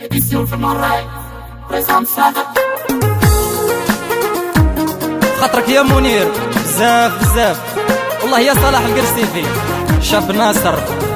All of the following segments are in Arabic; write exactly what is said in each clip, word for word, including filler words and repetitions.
خاطرك يا منير بزاف بزاف والله يا صلاح القرسيفي شاب ناصر.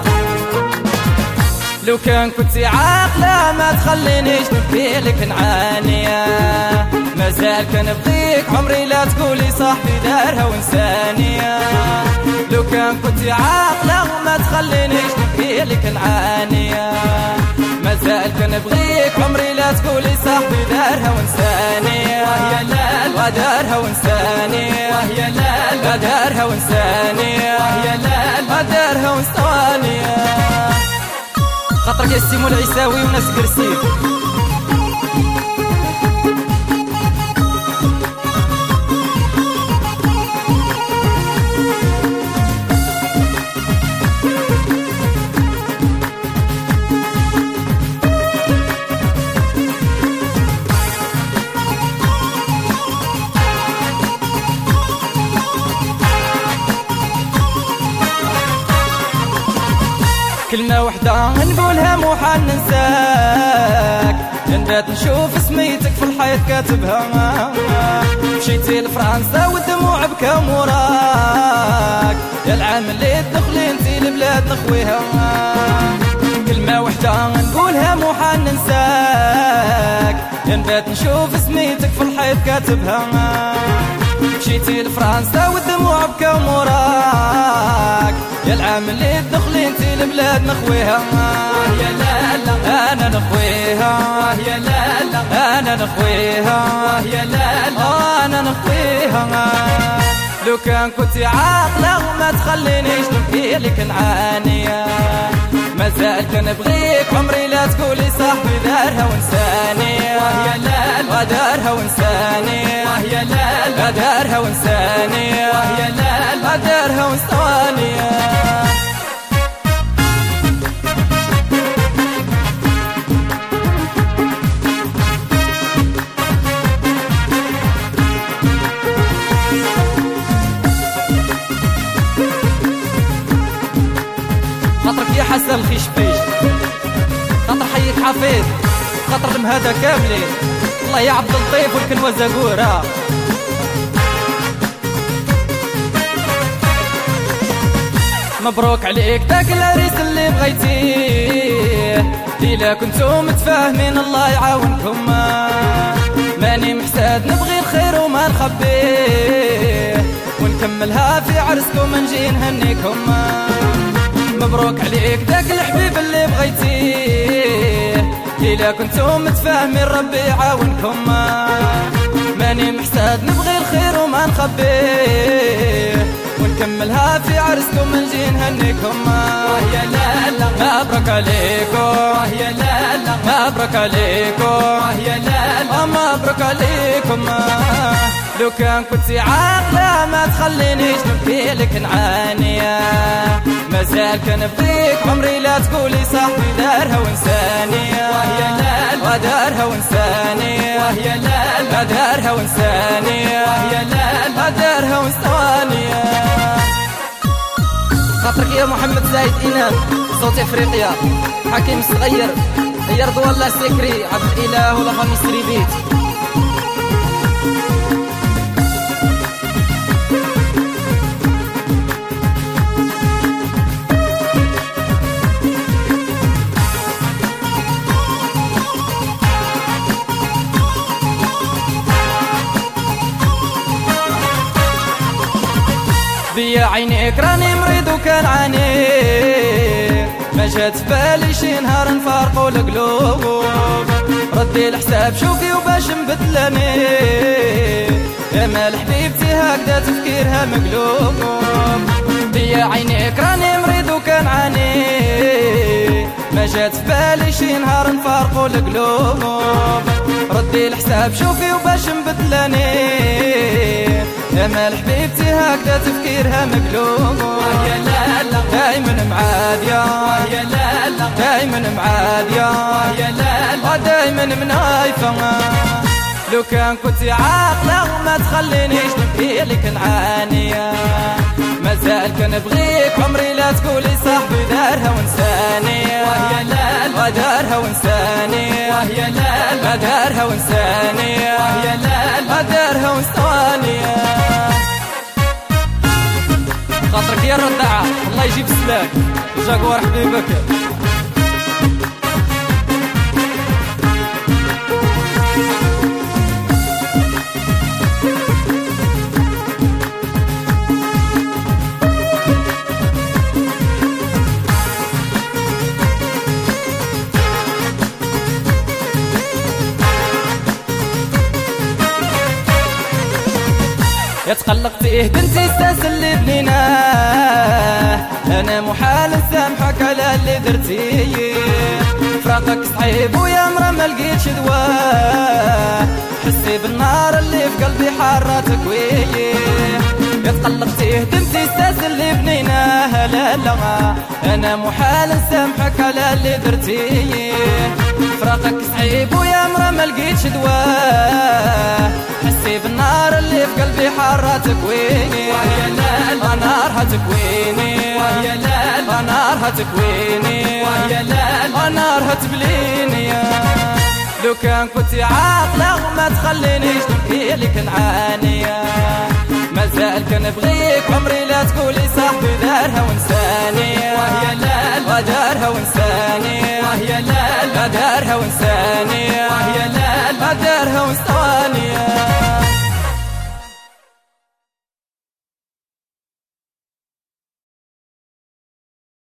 لو كان كنت عاقلة ما تخلينيش نبكي لك نعانية، مازال كنبغيك عمري لا تقولي صاحبي دارها وانسانية. لو كان كنت عاقلة ما تخلينيش نبكي لك نعانية، مازال كنبغيك عمري لا تقولي صاحبي دارها وانسانية. يا لا لا دارها وانسانية، يا لا لا دارها وانسانية، يا لا لا دارها وانسانية. خاطرك يا سيمو العيساوي وناس قرسيف. كلمة وحدة نقولها مو حال ننساك، نبات نشوف سميتك في الحيط كاتبها. مشيتي لفرنسا والدموع بكا موراك، يا العام اللي تدخلي انتي لبلاد نخويها. كلمة وحدة نقولها مو حال ننساك، نبات نشوف سميتك في الحيط كاتبها. مشيتي لفرنسا والدموع بكا موراك، يا العام اللي تدخلي انتي لبلاد نخويها. يا لا لا انا نخويها، يا لا لا انا نخويها، يا لا لا انا نخويها. لو كان كنت عاقلة ما تخلينيش نبكي لك نعانية، مازال كنبغيك عمري لا تقولي صاحبي دارها وانسانية. يا لا لا دارها وانسانية، يا لا لا دارها وانسانية، يا لا لا دارها وانسانية. خاطرك يا حسن الخشبيش، خاطر حيك حفيظ، خاطر المهدى كاملين، الله يا عبد اللطيف والكنوة زقورة. مبروك عليك داك العريس اللي بغيتيه، إلا كنتو متفاهمين الله يعاونكم. ماني محساد نبغي الخير وما نخبيه، ونكملها في عرسكم نجي نهنيكم. مبروك عليك داك الحبيب اللي بغيتيه، إلا كنتم متفاهمين ربي يعاونكم. ماني محساد نبغي الخير وما نخبيه، ونكملها في عرسكم نجي نهنيكم. يا لا لا مبروك عليكم، يا لا لا مبروك عليكم، يا لا لا مبروك عليكم. لو كان كنتي عاقلة ما تخلينيش نبكي لك نعانية، مازال كنبغيك عمري لا تقولي صاحبي دارها وانسانية. يا لا لا دارها وانسانية، يا لا لا دارها وانسانية، يا لا لا دارها وانسانية. خاطرك يا محمد زايد إنان صوت افريقيا، حكيم الصغير، يا رضوان الله سكري، عبد الاله ولا خميس ريبيت. بيا عينيك راني مريض وكنعاني، ما جات في بالي شي نهار نفارقو القلوب. ردي الحساب شوفي وباش نبدلاني، يا مال حبيبتي هكذا تفكيرها مقلوب. بيا عينيك راني مريض وكنعاني، ما جات في بالي شي نهار نفارقو القلوب. ردي الحساب شوفي وباش نبدلاني، يا مال حبيبتي هكذا تفكيرها مقلوب. يا لا لا دايما معادية، يا لا لا دايما معادية، يا لا لا دايما منايفة. لو كان كنتي عاقلة ما تخلينيش نبكي لك نعانية، مازال كنبغيك عمري لا تقولي صاحبي دارها وانسانية. يا لا لا دارها وانسانية، وهي لا لا دارها ونساني وهي لا لا دارها ونسواني خاطرك يا الردعة الله يجيب السلاك جاكوار حبيبك يا تقلقتيه بنتي استسلي بنيناه انا محال نسامحك على اللي درتيه فراقك صعيب ويا مرا ما لقيتش دواه حسي بالنار اللي في قلبي حارتك ويه يا تقلقتيه بنتي استسلي بنيناه لا لا انا محال نسامحك على اللي درتيه فراقك صعيب ويا مرا ما لقيتش دواه حسي بالنار اللي في قلبي حارتك ويني وهي لا نارها تكويني وهي لا نارها تكويني وهي لا نارها تبليني لو كان كنت عاقلة ما تخلينيش نبكي لك نعاني مازال كنبغيك عمري لا تقولي صاحبي دارها ونساني وهي لا دارها ونساني وهي لا دارها ونساني